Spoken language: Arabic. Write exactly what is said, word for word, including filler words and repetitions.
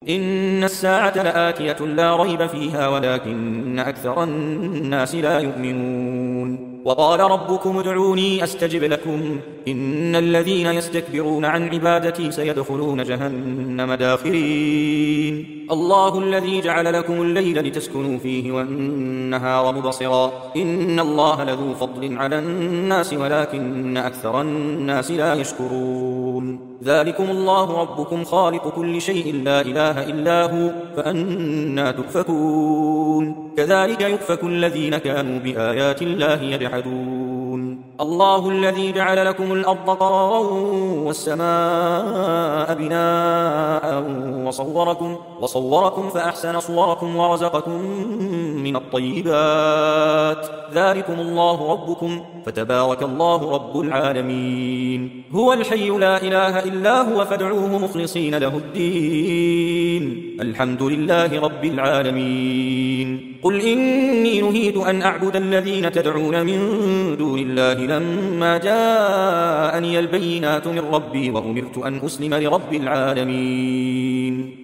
إن الساعة لآتية لا ريب فيها ولكن أكثر الناس لا يؤمنون. وقال ربكم ادعوني أستجب لكم إن الذين يستكبرون عن عبادتي سيدخلون جهنم داخرين. الله الذي جعل لكم الليل لتسكنوا فيه والنهار مبصرا إن الله لذو فضل على الناس ولكن أكثر الناس لا يشكرون. ذلكم الله ربكم خالق كل شيء لا إله إلا هو فأنى تؤفكون. كذلك يؤفك الذين كانوا بآيات الله يجحدون. الله الذي جعل لكم الأرض قرارا والسماء بناء وصوركم, وصوركم فأحسن صوركم ورزقكم من الطيبات. ذلكم الله ربكم فتبارك الله رب العالمين. هو الحي لا إله إلا هو فادعوه مخلصين له الدين الحمد لله رب العالمين. قل إني نهيت أن أعبد الذين تدعون من دون الله لما جاءني البينات من ربي وأمرت أن أسلم لرب العالمين.